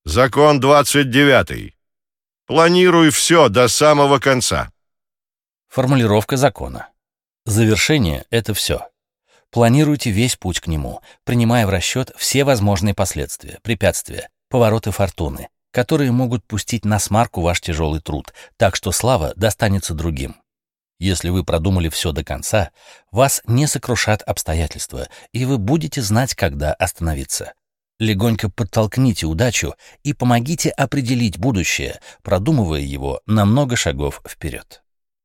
Закон 29. Планируй все до самого конца. Формулировка закона. Завершение — это все. Планируйте весь путь к нему, принимая в расчет все возможные последствия, препятствия, повороты фортуны, которые могут пустить на смарку ваш тяжелый труд, так что слава достанется другим. Если вы продумали все до конца, вас не сокрушат обстоятельства, и вы будете знать, когда остановиться. Легонько подтолкните удачу и помогите определить будущее, продумывая его на много шагов вперед.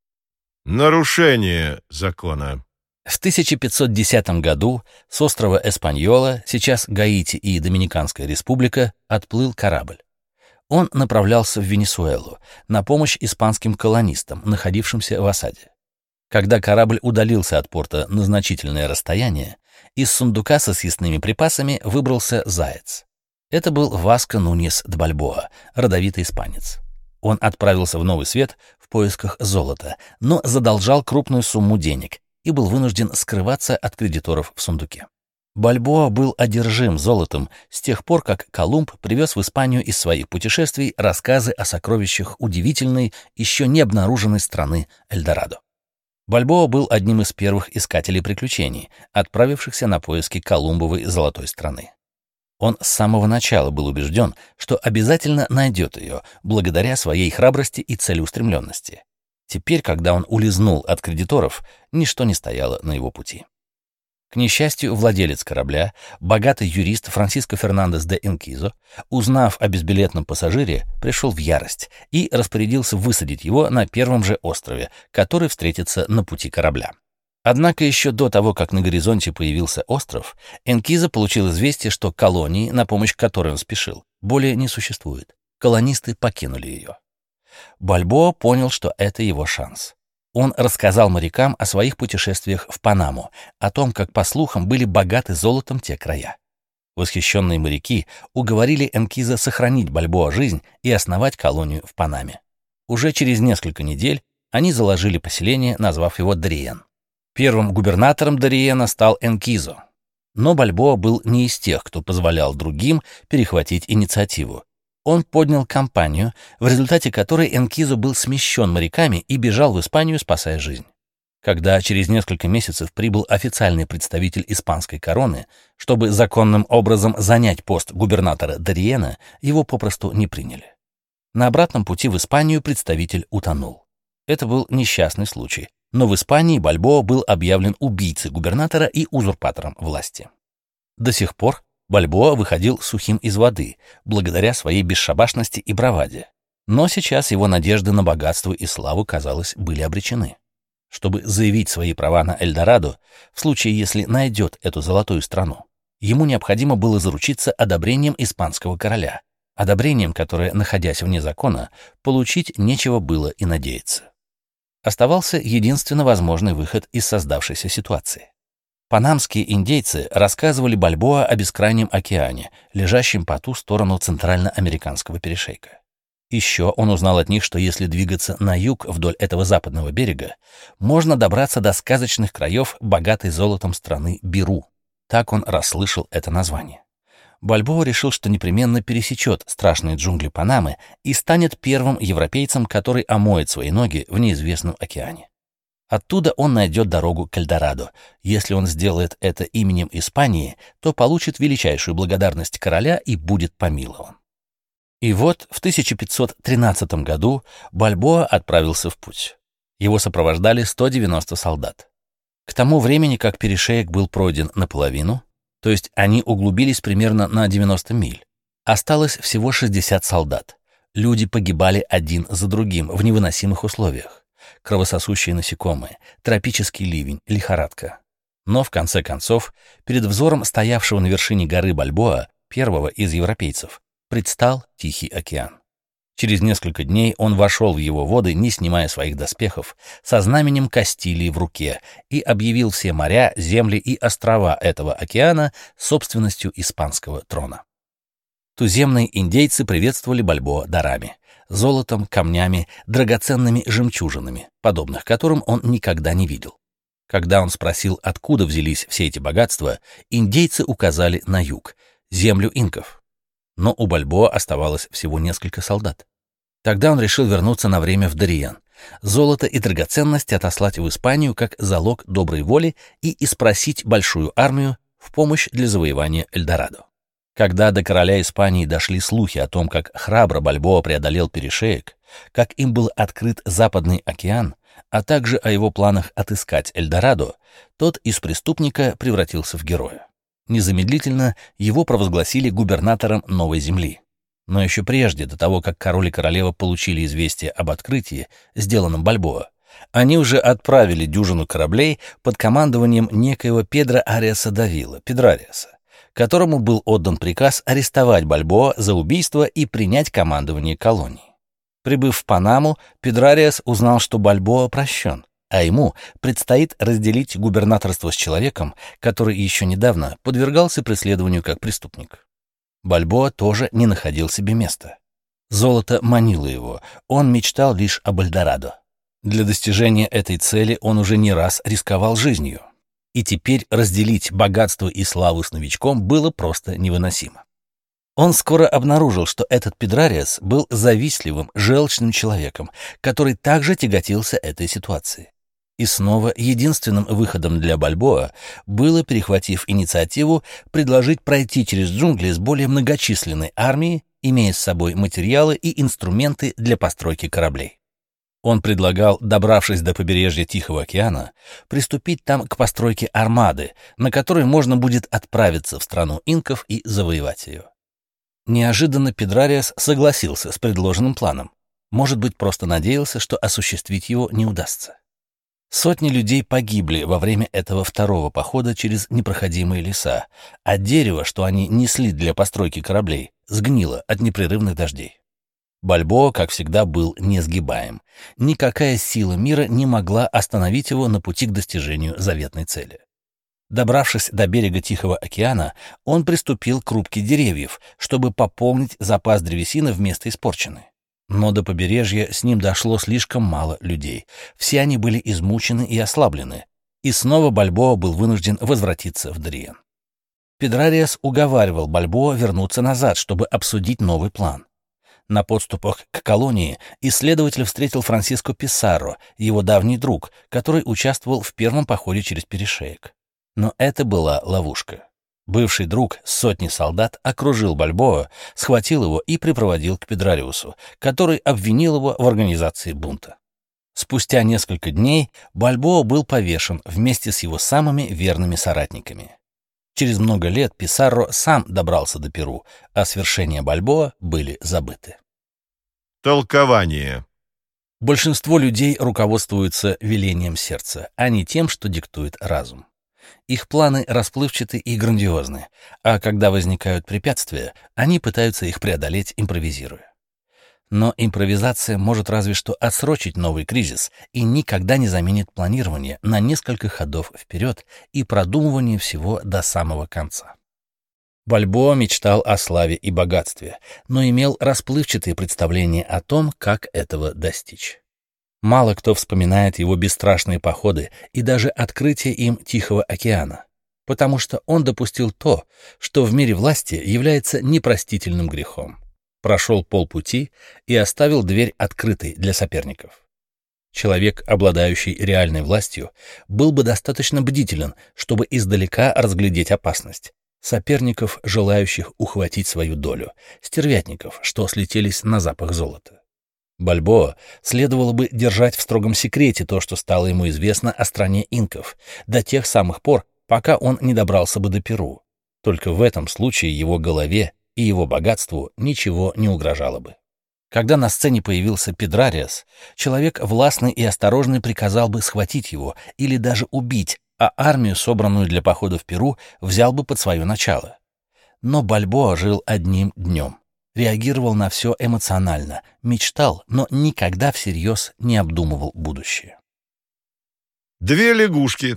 Нарушение закона. В 1510 году с острова Эспаньола, сейчас Гаити и Доминиканская республика, отплыл корабль. Он направлялся в Венесуэлу на помощь испанским колонистам, находившимся в осаде. Когда корабль удалился от порта на значительное расстояние, из сундука со съестными припасами выбрался заяц. Это был Васко Нуньес де Бальбоа, родовитый испанец. Он отправился в Новый Свет в поисках золота, но задолжал крупную сумму денег и был вынужден скрываться от кредиторов в сундуке. Бальбоа был одержим золотом с тех пор, как Колумб привез в Испанию из своих путешествий рассказы о сокровищах удивительной, еще не обнаруженной страны Эльдорадо. Бальбоа был одним из первых искателей приключений, отправившихся на поиски Колумбовой золотой страны. Он с самого начала был убежден, что обязательно найдет ее, благодаря своей храбрости и целеустремленности. Теперь, когда он улизнул от кредиторов, ничто не стояло на его пути. К несчастью, владелец корабля, богатый юрист Франсиско Фернандес де Энкизо, узнав о безбилетном пассажире, пришел в ярость и распорядился высадить его на первом же острове, который встретится на пути корабля. Однако еще до того, как на горизонте появился остров, Энкизо получил известие, что колонии, на помощь которой он спешил, более не существует. Колонисты покинули ее. Бальбоа понял, что это его шанс. Он рассказал морякам о своих путешествиях в Панаму, о том, как, по слухам, были богаты золотом те края. Восхищенные моряки уговорили Энкизо сохранить Бальбоа жизнь и основать колонию в Панаме. Уже через несколько недель они заложили поселение, назвав его Дариен. Первым губернатором Дариена стал Энкизо. Но Бальбоа был не из тех, кто позволял другим перехватить инициативу. Он поднял кампанию, в результате которой Энкизо был смещен моряками и бежал в Испанию, спасая жизнь. Когда через несколько месяцев прибыл официальный представитель испанской короны, чтобы законным образом занять пост губернатора Дариена, его попросту не приняли. На обратном пути в Испанию представитель утонул. Это был несчастный случай, но в Испании Бальбоа был объявлен убийцей губернатора и узурпатором власти. До сих пор Бальбоа выходил сухим из воды, благодаря своей бесшабашности и браваде. Но сейчас его надежды на богатство и славу, казалось, были обречены. Чтобы заявить свои права на Эльдорадо, в случае, если найдет эту золотую страну, ему необходимо было заручиться одобрением испанского короля, одобрением, которое, находясь вне закона, получить нечего было и надеяться. Оставался единственно возможный выход из создавшейся ситуации. Панамские индейцы рассказывали Бальбоа о бескрайнем океане, лежащем по ту сторону центральноамериканского перешейка. Еще он узнал от них, что если двигаться на юг вдоль этого западного берега, можно добраться до сказочных краев, богатой золотом страны Беру. Так он расслышал это название. Бальбоа решил, что непременно пересечет страшные джунгли Панамы и станет первым европейцем, который омоет свои ноги в неизвестном океане. Оттуда он найдет дорогу к Эльдорадо. Если он сделает это именем Испании, то получит величайшую благодарность короля и будет помилован. И вот в 1513 году Бальбоа отправился в путь. Его сопровождали 190 солдат. К тому времени, как перешеек был пройден наполовину, то есть они углубились примерно на 90 миль, осталось всего 60 солдат. Люди погибали один за другим в невыносимых условиях. Кровососущие насекомые, тропический ливень, лихорадка. Но, в конце концов, перед взором стоявшего на вершине горы Бальбоа, первого из европейцев, предстал Тихий океан. Через несколько дней он вошел в его воды, не снимая своих доспехов, со знаменем Кастилии в руке, и объявил все моря, земли и острова этого океана собственностью испанского трона. Туземные индейцы приветствовали Бальбоа дарами — золотом, камнями, драгоценными жемчужинами, подобных которым он никогда не видел. Когда он спросил, откуда взялись все эти богатства, индейцы указали на юг, землю инков. Но у Бальбоа оставалось всего несколько солдат. Тогда он решил вернуться на время в Дариен, золото и драгоценности отослать в Испанию как залог доброй воли и испросить большую армию в помощь для завоевания Эльдорадо. Когда до короля Испании дошли слухи о том, как храбро Бальбоа преодолел перешеек, как им был открыт Западный океан, а также о его планах отыскать Эльдорадо, тот из преступника превратился в героя. Незамедлительно его провозгласили губернатором новой земли. Но еще прежде, до того, как король и королева получили известие об открытии, сделанном Бальбоа, они уже отправили дюжину кораблей под командованием некоего Педро Ариаса Давила, Педрариаса, которому был отдан приказ арестовать Бальбоа за убийство и принять командование колонией. Прибыв в Панаму, Педрариас узнал, что Бальбоа прощен, а ему предстоит разделить губернаторство с человеком, который еще недавно подвергался преследованию как преступник. Бальбоа тоже не находил себе места. Золото манило его, он мечтал лишь об Эльдорадо. Для достижения этой цели он уже не раз рисковал жизнью. И теперь разделить богатство и славу с новичком было просто невыносимо. Он скоро обнаружил, что этот Педрариас был завистливым, желчным человеком, который также тяготился этой ситуацией. И снова единственным выходом для Бальбоа было, перехватив инициативу, предложить пройти через джунгли с более многочисленной армией, имея с собой материалы и инструменты для постройки кораблей. Он предлагал, добравшись до побережья Тихого океана, приступить там к постройке армады, на которой можно будет отправиться в страну инков и завоевать ее. Неожиданно Педрариас согласился с предложенным планом. Может быть, просто надеялся, что осуществить его не удастся. Сотни людей погибли во время этого второго похода через непроходимые леса, а дерево, что они несли для постройки кораблей, сгнило от непрерывных дождей. Бальбоа, как всегда, был несгибаем. Никакая сила мира не могла остановить его на пути к достижению заветной цели. Добравшись до берега Тихого океана, он приступил к рубке деревьев, чтобы пополнить запас древесины вместо испорченной. Но до побережья с ним дошло слишком мало людей. Все они были измучены и ослаблены. И снова Бальбоа был вынужден возвратиться в Дариен. Педрариас уговаривал Бальбоа вернуться назад, чтобы обсудить новый план. На подступах к колонии исследователь встретил Франсиско Писарро, его давний друг, который участвовал в первом походе через перешеек. Но это была ловушка. Бывший друг с сотней солдат окружил Бальбоа, схватил его и припроводил к Педрариусу, который обвинил его в организации бунта. Спустя несколько дней Бальбоа был повешен вместе с его самыми верными соратниками. Через много лет Писарро сам добрался до Перу, а свершения Бальбоа были забыты. Толкование. Большинство людей руководствуются велением сердца, а не тем, что диктует разум. Их планы расплывчаты и грандиозны, а когда возникают препятствия, они пытаются их преодолеть, импровизируя. Но импровизация может разве что отсрочить новый кризис и никогда не заменит планирование на несколько ходов вперед и продумывание всего до самого конца. Бальбоа мечтал о славе и богатстве, но имел расплывчатые представления о том, как этого достичь. Мало кто вспоминает его бесстрашные походы и даже открытие им Тихого океана, потому что он допустил то, что в мире власти является непростительным грехом. Прошел полпути и оставил дверь открытой для соперников. Человек, обладающий реальной властью, был бы достаточно бдителен, чтобы издалека разглядеть опасность. Соперников, желающих ухватить свою долю, стервятников, что слетелись на запах золота. Бальбоа следовало бы держать в строгом секрете то, что стало ему известно о стране инков, до тех самых пор, пока он не добрался бы до Перу. Только в этом случае его голове и его богатству ничего не угрожало бы. Когда на сцене появился Педрариас, человек властный и осторожный приказал бы схватить его или даже убить, а армию, собранную для похода в Перу, взял бы под свое начало. Но Бальбоа жил одним днем. Реагировал на все эмоционально, мечтал, но никогда всерьез не обдумывал будущее. Две лягушки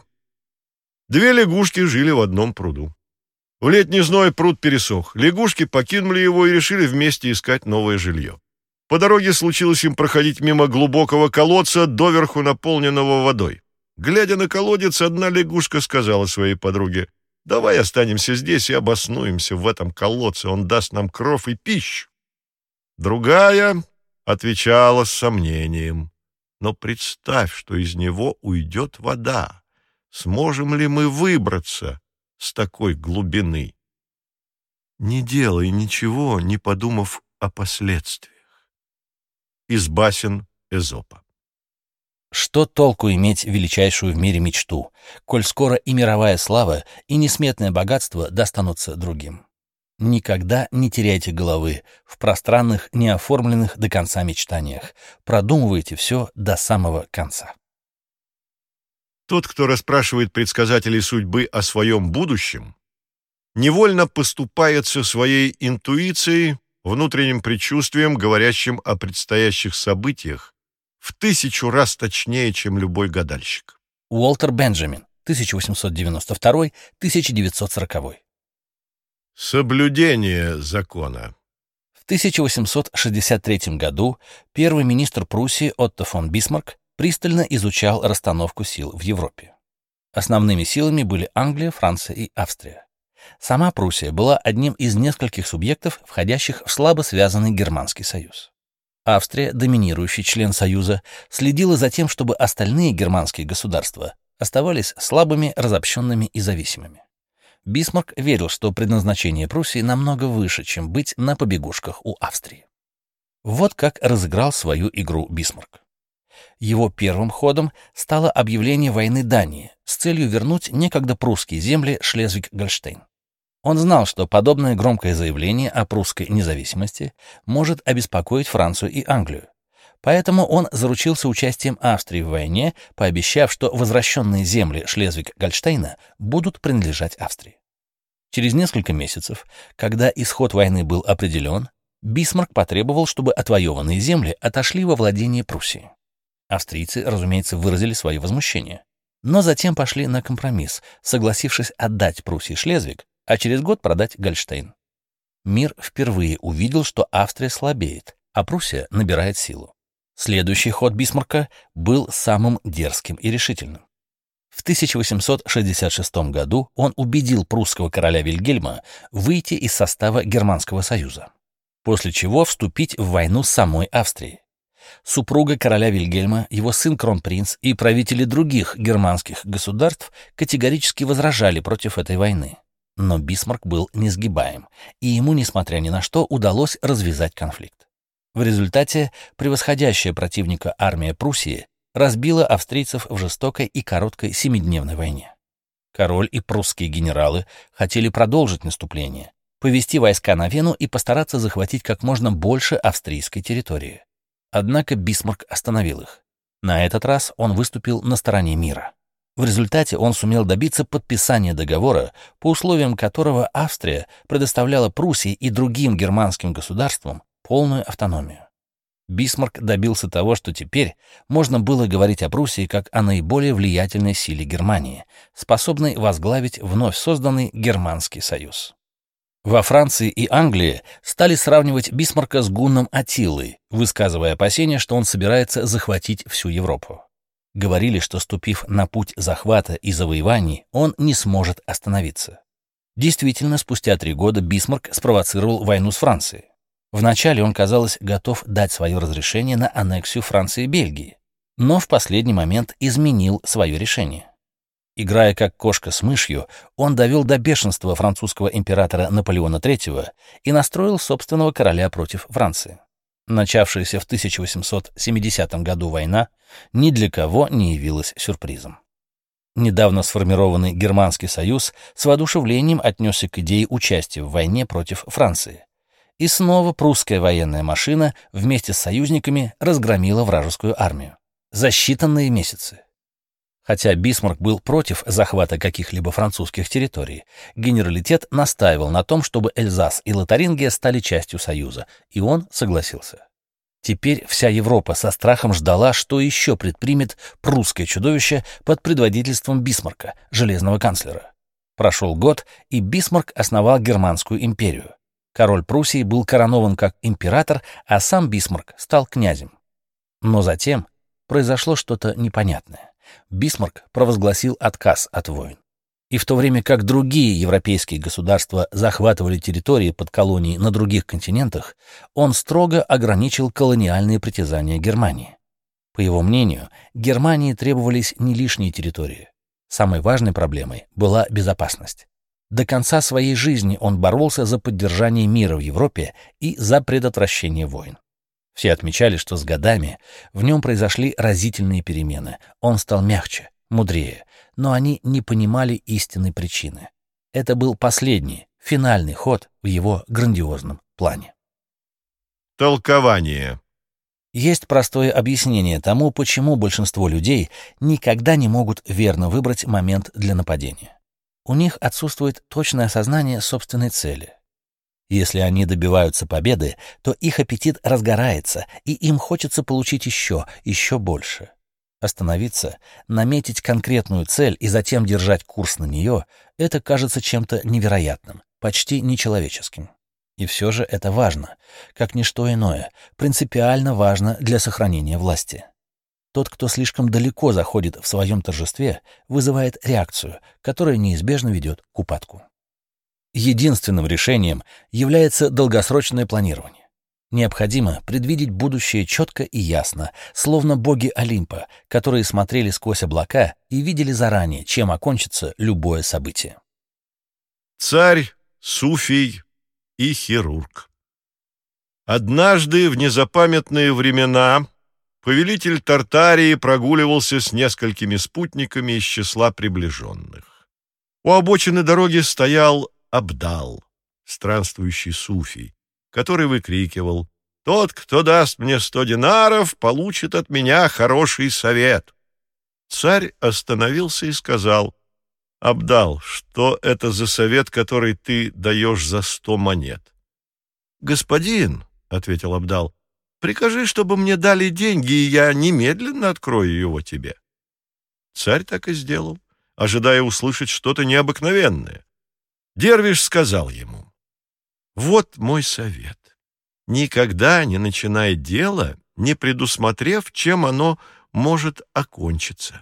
жили в одном пруду. В летний зной пруд пересох. Лягушки покинули его и решили вместе искать новое жилье. По дороге случилось им проходить мимо глубокого колодца, доверху наполненного водой. Глядя на колодец, одна лягушка сказала своей подруге: Давай останемся здесь и обоснуемся в этом колодце, он даст нам кров и пищу. Другая отвечала с сомнением. Но представь, что из него уйдет вода. Сможем ли мы выбраться с такой глубины? Не делай ничего, не подумав о последствиях. Из басен Эзопа. Что толку иметь величайшую в мире мечту, коль скоро и мировая слава, и несметное богатство достанутся другим? Никогда не теряйте головы в пространных, неоформленных до конца мечтаниях. Продумывайте все до самого конца. Тот, кто расспрашивает предсказателей судьбы о своем будущем, невольно поступается своей интуицией, внутренним предчувствием, говорящим о предстоящих событиях, в 1000 раз точнее, чем любой гадальщик. Уолтер Бенджамин, 1892-1940. Соблюдение закона. В 1863 году первый министр Пруссии Отто фон Бисмарк пристально изучал расстановку сил в Европе. Основными силами были Англия, Франция и Австрия. Сама Пруссия была одним из нескольких субъектов, входящих в слабо связанный Германский союз. Австрия, доминирующий член союза, следила за тем, чтобы остальные германские государства оставались слабыми, разобщенными и зависимыми. Бисмарк верил, что предназначение Пруссии намного выше, чем быть на побегушках у Австрии. Вот как разыграл свою игру Бисмарк. Его первым ходом стало объявление войны Дании с целью вернуть некогда прусские земли Шлезвиг-Гольштейн. Он знал, что подобное громкое заявление о прусской независимости может обеспокоить Францию и Англию. Поэтому он заручился участием Австрии в войне, пообещав, что возвращенные земли Шлезвиг-Гольштейна будут принадлежать Австрии. Через несколько месяцев, когда исход войны был определен, Бисмарк потребовал, чтобы отвоеванные земли отошли во владение Пруссии. Австрийцы, разумеется, выразили свое возмущение, но затем пошли на компромисс, согласившись отдать Пруссии Шлезвиг, а через год продать Гольштейн. Мир впервые увидел, что Австрия слабеет, а Пруссия набирает силу. Следующий ход Бисмарка был самым дерзким и решительным. В 1866 году он убедил прусского короля Вильгельма выйти из состава Германского союза, после чего вступить в войну с самой Австрией. Супруга короля Вильгельма, его сын кронпринц и правители других германских государств категорически возражали против этой войны. Но Бисмарк был несгибаем, и ему, несмотря ни на что, удалось развязать конфликт. В результате превосходящая противника армия Пруссии разбила австрийцев в жестокой и короткой 7-дневной войне. Король и прусские генералы хотели продолжить наступление, повести войска на Вену и постараться захватить как можно больше австрийской территории. Однако Бисмарк остановил их. На этот раз он выступил на стороне мира. В результате он сумел добиться подписания договора, по условиям которого Австрия предоставляла Пруссии и другим германским государствам полную автономию. Бисмарк добился того, что теперь можно было говорить о Пруссии как о наиболее влиятельной силе Германии, способной возглавить вновь созданный Германский союз. Во Франции и Англии стали сравнивать Бисмарка с Гунном Аттилой, высказывая опасения, что он собирается захватить всю Европу. Говорили, что, ступив на путь захвата и завоеваний, он не сможет остановиться. Действительно, спустя 3 года Бисмарк спровоцировал войну с Францией. Вначале он, казалось, готов дать свое разрешение на аннексию Франции и Бельгии, но в последний момент изменил свое решение. Играя как кошка с мышью, он довел до бешенства французского императора Наполеона III и настроил собственного короля против Франции. Начавшаяся в 1870 году война ни для кого не явилась сюрпризом. Недавно сформированный Германский союз с воодушевлением отнесся к идее участия в войне против Франции. И снова прусская военная машина вместе с союзниками разгромила вражескую армию. За считанные месяцы. Хотя Бисмарк был против захвата каких-либо французских территорий, генералитет настаивал на том, чтобы Эльзас и Лотарингия стали частью Союза, и он согласился. Теперь вся Европа со страхом ждала, что еще предпримет прусское чудовище под предводительством Бисмарка, железного канцлера. Прошел год, и Бисмарк основал Германскую империю. Король Пруссии был коронован как император, а сам Бисмарк стал князем. Но затем произошло что-то непонятное. Бисмарк провозгласил отказ от войн. И в то время как другие европейские государства захватывали территории под колонии на других континентах, он строго ограничил колониальные притязания Германии. По его мнению, Германии требовались не лишние территории. Самой важной проблемой была безопасность. До конца своей жизни он боролся за поддержание мира в Европе и за предотвращение войн. Все отмечали, что с годами в нем произошли разительные перемены. Он стал мягче, мудрее, но они не понимали истинной причины. Это был последний, финальный ход в его грандиозном плане. Толкование. Есть простое объяснение тому, почему большинство людей никогда не могут верно выбрать момент для нападения. У них отсутствует точное осознание собственной цели. Если они добиваются победы, то их аппетит разгорается, и им хочется получить еще больше. Остановиться, наметить конкретную цель и затем держать курс на нее — это кажется чем-то невероятным, почти нечеловеческим. И все же это важно, как ничто иное, принципиально важно для сохранения власти. Тот, кто слишком далеко заходит в своем торжестве, вызывает реакцию, которая неизбежно ведет к упадку. Единственным решением является долгосрочное планирование. Необходимо предвидеть будущее четко и ясно, словно боги Олимпа, которые смотрели сквозь облака и видели заранее, чем окончится любое событие. Царь, суфий и хирург. Однажды в незапамятные времена повелитель Тартарии прогуливался с несколькими спутниками из числа приближенных. У обочины дороги стоял Абдал, странствующий суфий, который выкрикивал: «Тот, кто даст мне 100 динаров, получит от меня хороший совет». Царь остановился и сказал: «Абдал, что это за совет, который ты даешь за 100 монет?» «Господин, — ответил Абдал, — прикажи, чтобы мне дали деньги, и я немедленно открою его тебе». Царь так и сделал, ожидая услышать что-то необыкновенное. Дервиш сказал ему: «Вот мой совет. Никогда не начинай дело, не предусмотрев, чем оно может окончиться».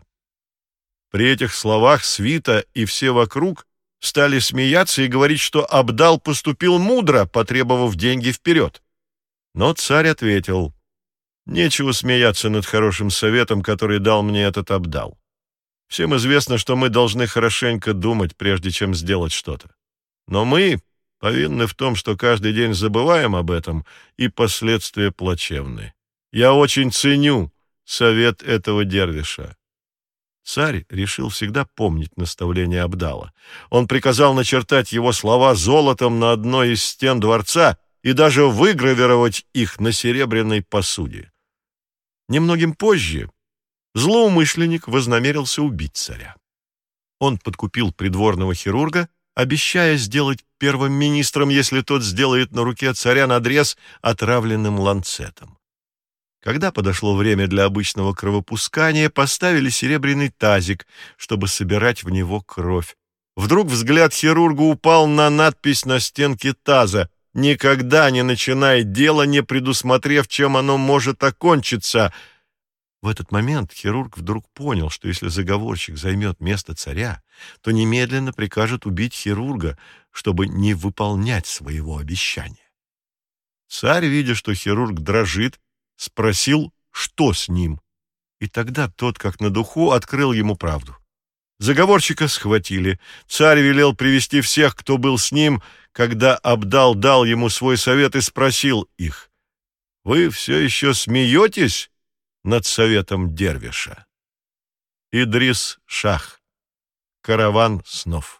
При этих словах свита и все вокруг стали смеяться и говорить, что Абдал поступил мудро, потребовав деньги вперед. Но царь ответил: «Нечего смеяться над хорошим советом, который дал мне этот Абдал. Всем известно, что мы должны хорошенько думать, прежде чем сделать что-то. Но мы повинны в том, что каждый день забываем об этом, и последствия плачевны. Я очень ценю совет этого дервиша». Царь решил всегда помнить наставление Абдала. Он приказал начертать его слова золотом на одной из стен дворца и даже выгравировать их на серебряной посуде. Немногим позже злоумышленник вознамерился убить царя. Он подкупил придворного хирурга, обещая сделать первым министром, если тот сделает на руке царя надрез отравленным ланцетом. Когда подошло время для обычного кровопускания, поставили серебряный тазик, чтобы собирать в него кровь. Вдруг взгляд хирурга упал на надпись на стенке таза: «Никогда не начинай дело, не предусмотрев, чем оно может окончиться». В этот момент хирург вдруг понял, что если заговорщик займет место царя, то немедленно прикажет убить хирурга, чтобы не выполнять своего обещания. Царь, видя, что хирург дрожит, спросил, что с ним, и тогда тот, как на духу, открыл ему правду. Заговорщика схватили. Царь велел привести всех, кто был с ним, когда Абдал дал ему свой совет, и спросил их: «Вы все еще смеетесь над советом дервиша?» Идрис Шах. Караван снов.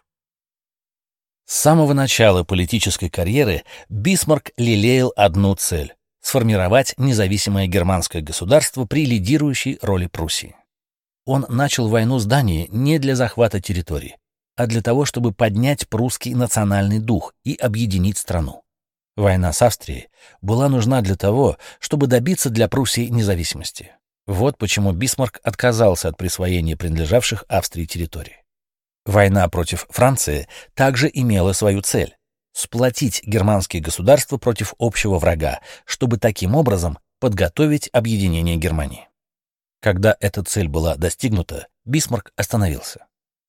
С самого начала политической карьеры Бисмарк лелеял одну цель — сформировать независимое германское государство при лидирующей роли Пруссии. Он начал войну с Данией не для захвата территорий, а для того, чтобы поднять прусский национальный дух и объединить страну. Война с Австрией была нужна для того, чтобы добиться для Пруссии независимости. Вот почему Бисмарк отказался от присвоения принадлежавших Австрии территорий. Война против Франции также имела свою цель — сплотить германские государства против общего врага, чтобы таким образом подготовить объединение Германии. Когда эта цель была достигнута, Бисмарк остановился.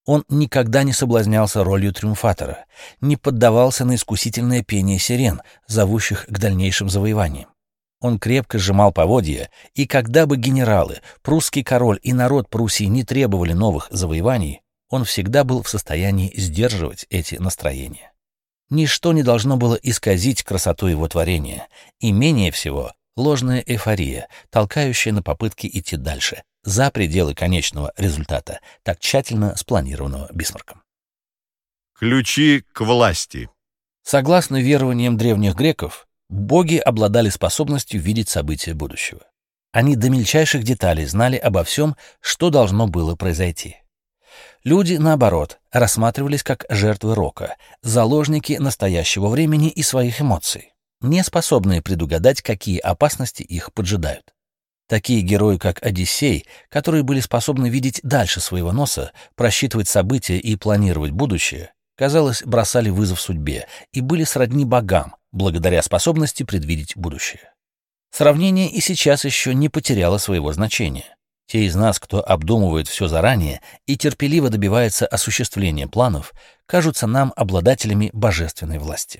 Он никогда не соблазнялся ролью триумфатора, не поддавался на искусительное пение сирен, зовущих к дальнейшим завоеваниям. Он крепко сжимал поводья, и когда бы генералы, прусский король и народ Пруссии не требовали новых завоеваний, он всегда был в состоянии сдерживать эти настроения. Ничто не должно было исказить красоту его творения, и менее всего ложная эйфория, толкающая на попытки идти дальше, за пределы конечного результата, так тщательно спланированного Бисмарком. Ключи к власти. Согласно верованиям древних греков, боги обладали способностью видеть события будущего. Они до мельчайших деталей знали обо всем, что должно было произойти. Люди, наоборот, рассматривались как жертвы рока, заложники настоящего времени и своих эмоций, не способные предугадать, какие опасности их поджидают. Такие герои, как Одиссей, которые были способны видеть дальше своего носа, просчитывать события и планировать будущее, казалось, бросали вызов судьбе и были сродни богам, благодаря способности предвидеть будущее. Сравнение и сейчас еще не потеряло своего значения. Те из нас, кто обдумывает все заранее и терпеливо добивается осуществления планов, кажутся нам обладателями божественной власти.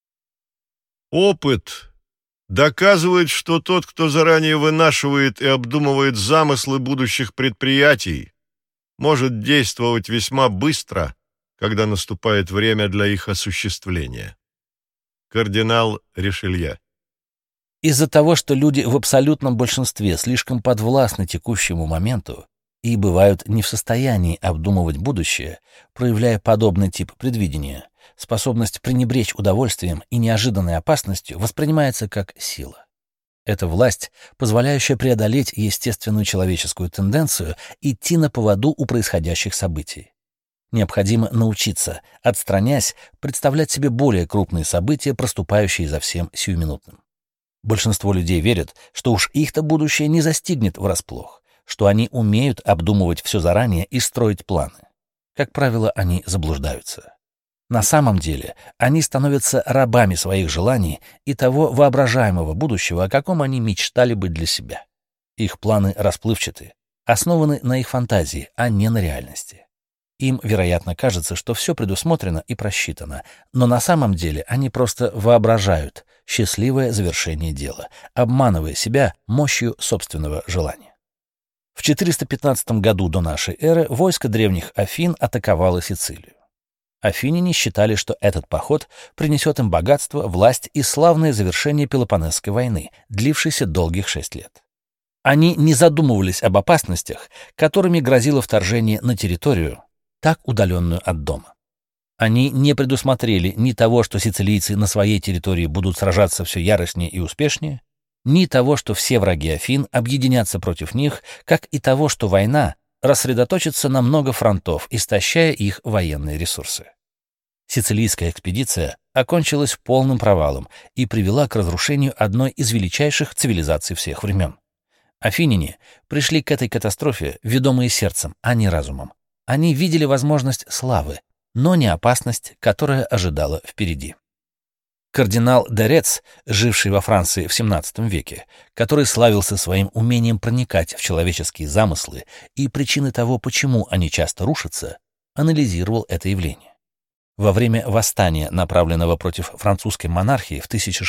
Опыт доказывает, что тот, кто заранее вынашивает и обдумывает замыслы будущих предприятий, может действовать весьма быстро, когда наступает время для их осуществления. Кардинал Ришелье. Из-за того, что люди в абсолютном большинстве слишком подвластны текущему моменту и бывают не в состоянии обдумывать будущее, проявляя подобный тип предвидения, способность пренебречь удовольствием и неожиданной опасностью воспринимается как сила. Это власть, позволяющая преодолеть естественную человеческую тенденцию идти на поводу у происходящих событий. Необходимо научиться, отстраняясь, представлять себе более крупные события, проступающие за всем сиюминутным. Большинство людей верят, что уж их-то будущее не застигнет врасплох, что они умеют обдумывать все заранее и строить планы. Как правило, они заблуждаются. На самом деле, они становятся рабами своих желаний и того воображаемого будущего, о каком они мечтали быть для себя. Их планы расплывчаты, основаны на их фантазии, а не на реальности. Им, вероятно, кажется, что все предусмотрено и просчитано, но на самом деле они просто воображают счастливое завершение дела, обманывая себя мощью собственного желания. В 415 году до нашей эры войско древних Афин атаковало Сицилию. Афиняне считали, что этот поход принесет им богатство, власть и славное завершение Пелопоннесской войны, длившейся долгих 6 лет. Они не задумывались об опасностях, которыми грозило вторжение на территорию, так удаленную от дома. Они не предусмотрели ни того, что сицилийцы на своей территории будут сражаться все яростнее и успешнее, ни того, что все враги Афин объединятся против них, как и того, что война рассредоточится на много фронтов, истощая их военные ресурсы. Сицилийская экспедиция окончилась полным провалом и привела к разрушению одной из величайших цивилизаций всех времен. Афиняне пришли к этой катастрофе, ведомые сердцем, а не разумом. Они видели возможность славы, но не опасность, которая ожидала впереди. Кардинал де Рец, живший во Франции в XVII веке, который славился своим умением проникать в человеческие замыслы и причины того, почему они часто рушатся, анализировал это явление. Во время восстания, направленного против французской монархии в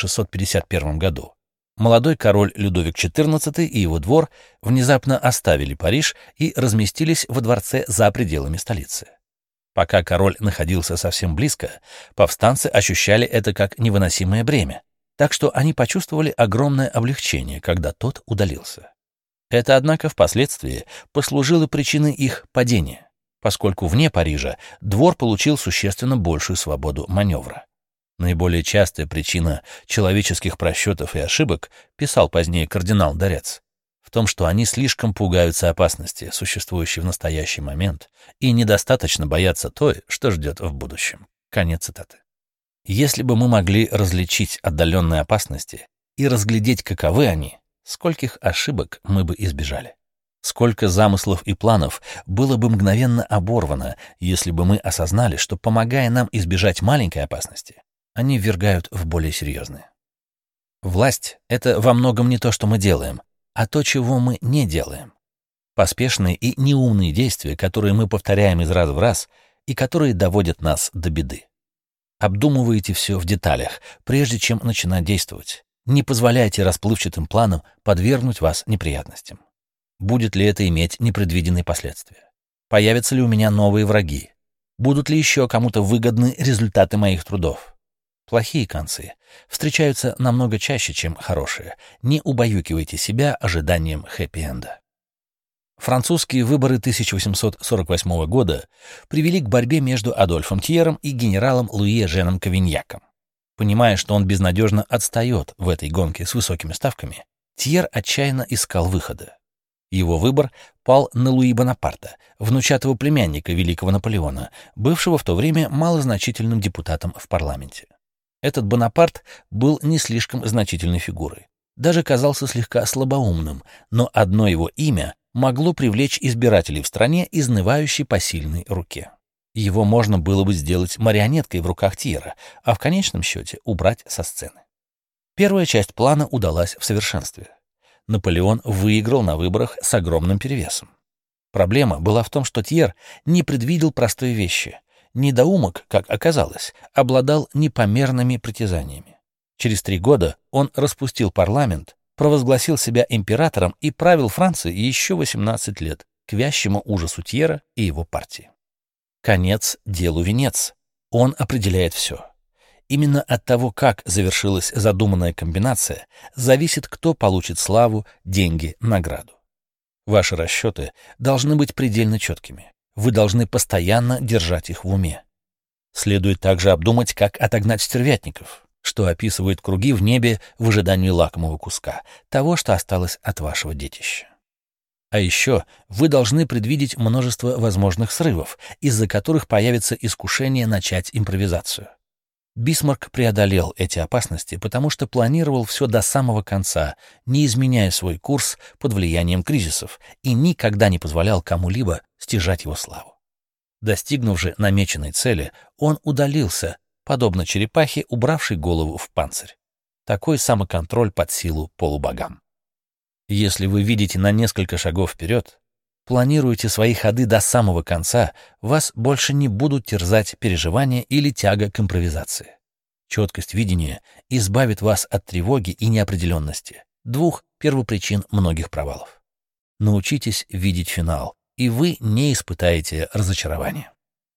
1651 году, молодой король Людовик XIV и его двор внезапно оставили Париж и разместились во дворце за пределами столицы. Пока король находился совсем близко, повстанцы ощущали это как невыносимое бремя, так что они почувствовали огромное облегчение, когда тот удалился. Это, однако, впоследствии послужило причиной их падения, поскольку вне Парижа двор получил существенно большую свободу маневра. Наиболее частая причина человеческих просчетов и ошибок, писал позднее кардинал де Рец, в том, что они слишком пугаются опасности, существующей в настоящий момент, и недостаточно боятся той, что ждет в будущем. Конец цитаты. Если бы мы могли различить отдаленные опасности и разглядеть, каковы они, скольких ошибок мы бы избежали. Сколько замыслов и планов было бы мгновенно оборвано, если бы мы осознали, что, помогая нам избежать маленькой опасности, они ввергают в более серьезные. Власть — это во многом не то, что мы делаем, а то, чего мы не делаем. поспешные и неумные действия, которые мы повторяем из раза в раз и которые доводят нас до беды. Обдумывайте все в деталях, прежде чем начинать действовать. Не позволяйте расплывчатым планам подвергнуть вас неприятностям. Будет ли это иметь непредвиденные последствия? Появятся ли у меня новые враги? Будут ли еще кому-то выгодны результаты моих трудов? Плохие концы встречаются намного чаще, чем хорошие. Не убаюкивайте себя ожиданием хэппи-энда. Французские выборы 1848 года привели к борьбе между Адольфом Тьером и генералом Луи Эженом Кавиньяком. Понимая, что он безнадежно отстает в этой гонке с высокими ставками, Тьер отчаянно искал выхода. Его выбор пал на Луи Бонапарта, внучатого племянника великого Наполеона, бывшего в то время малозначительным депутатом в парламенте. Этот Бонапарт был не слишком значительной фигурой, даже казался слегка слабоумным, но одно его имя могло привлечь избирателей в стране, изнывающей по сильной руке. Его можно было бы сделать марионеткой в руках Тьера, а в конечном счете убрать со сцены. Первая часть плана удалась в совершенстве. Наполеон выиграл на выборах с огромным перевесом. Проблема была в том, что Тьер не предвидел простой вещи. Недоумок, как оказалось, обладал непомерными притязаниями. Через 3 года он распустил парламент, провозгласил себя императором и правил Францией еще 18 лет, к вящему ужасу Тьера и его партии. Конец делу венец. Он определяет все. Именно от того, как завершилась задуманная комбинация, зависит, кто получит славу, деньги, награду. Ваши расчеты должны быть предельно четкими. Вы должны постоянно держать их в уме. Следует также обдумать, как отогнать стервятников, что описывает круги в небе в ожидании лакомого куска, того, что осталось от вашего детища. А еще вы должны предвидеть множество возможных срывов, из-за которых появится искушение начать импровизацию. Бисмарк преодолел эти опасности, потому что планировал все до самого конца, не изменяя свой курс под влиянием кризисов, и никогда не позволял кому-либо стяжать его славу. Достигнув же намеченной цели, он удалился, подобно черепахе, убравшей голову в панцирь. Такой самоконтроль под силу полубогам. Если вы видите на несколько шагов вперед, планируете свои ходы до самого конца, вас больше не будут терзать переживания или тяга к импровизации. Четкость видения избавит вас от тревоги и неопределенности, 2 первопричин многих провалов. Научитесь видеть финал, и вы не испытаете разочарования.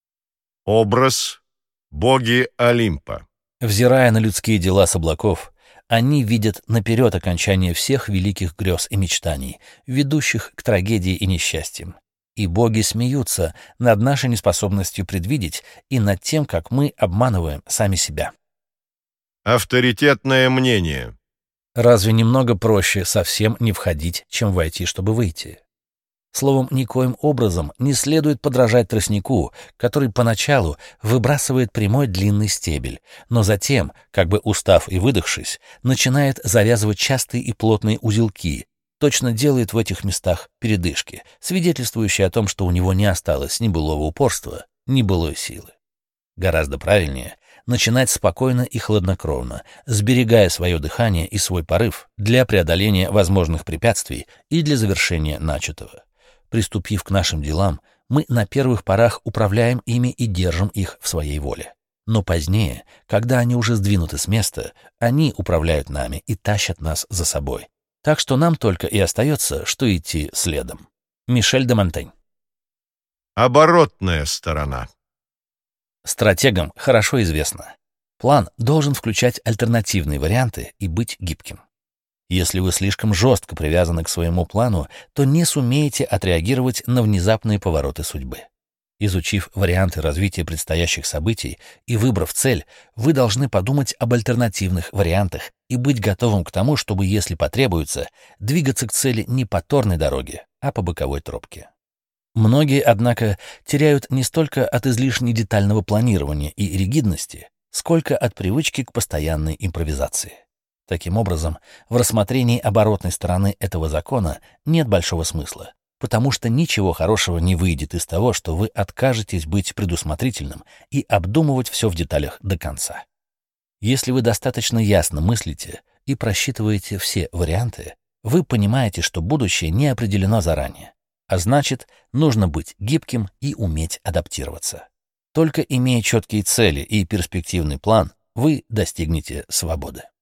Образ боги Олимпа. Взирая на людские дела с облаков, они видят наперед окончание всех великих грез и мечтаний, ведущих к трагедии и несчастьям. И боги смеются над нашей неспособностью предвидеть и над тем, как мы обманываем сами себя. Авторитетное мнение. Разве немного проще совсем не входить, чем войти, чтобы выйти? Словом, никоим образом не следует подражать тростнику, который поначалу выбрасывает прямой длинный стебель, но затем, как бы устав и выдохшись, начинает завязывать частые и плотные узелки, точно делает в этих местах передышки, свидетельствующие о том, что у него не осталось ни былого упорства, ни былой силы. Гораздо правильнее начинать спокойно и хладнокровно, сберегая свое дыхание и свой порыв для преодоления возможных препятствий и для завершения начатого. Приступив к нашим делам, мы на первых порах управляем ими и держим их в своей воле. Но позднее, когда они уже сдвинуты с места, они управляют нами и тащат нас за собой. Так что нам только и остается, что идти следом. Мишель де Монтень. Оборотная сторона. Стратегам хорошо известно. План должен включать альтернативные варианты и быть гибким. Если вы слишком жестко привязаны к своему плану, то не сумеете отреагировать на внезапные повороты судьбы. Изучив варианты развития предстоящих событий и выбрав цель, вы должны подумать об альтернативных вариантах и быть готовым к тому, чтобы, если потребуется, двигаться к цели не по торной дороге, а по боковой тропке. Многие, однако, теряют не столько от излишне детального планирования и ригидности, сколько от привычки к постоянной импровизации. Таким образом, в рассмотрении оборотной стороны этого закона нет большого смысла, потому что ничего хорошего не выйдет из того, что вы откажетесь быть предусмотрительным и обдумывать все в деталях до конца. Если вы достаточно ясно мыслите и просчитываете все варианты, вы понимаете, что будущее не определено заранее. а значит, нужно быть гибким и уметь адаптироваться. Только имея четкие цели и перспективный план, вы достигнете свободы.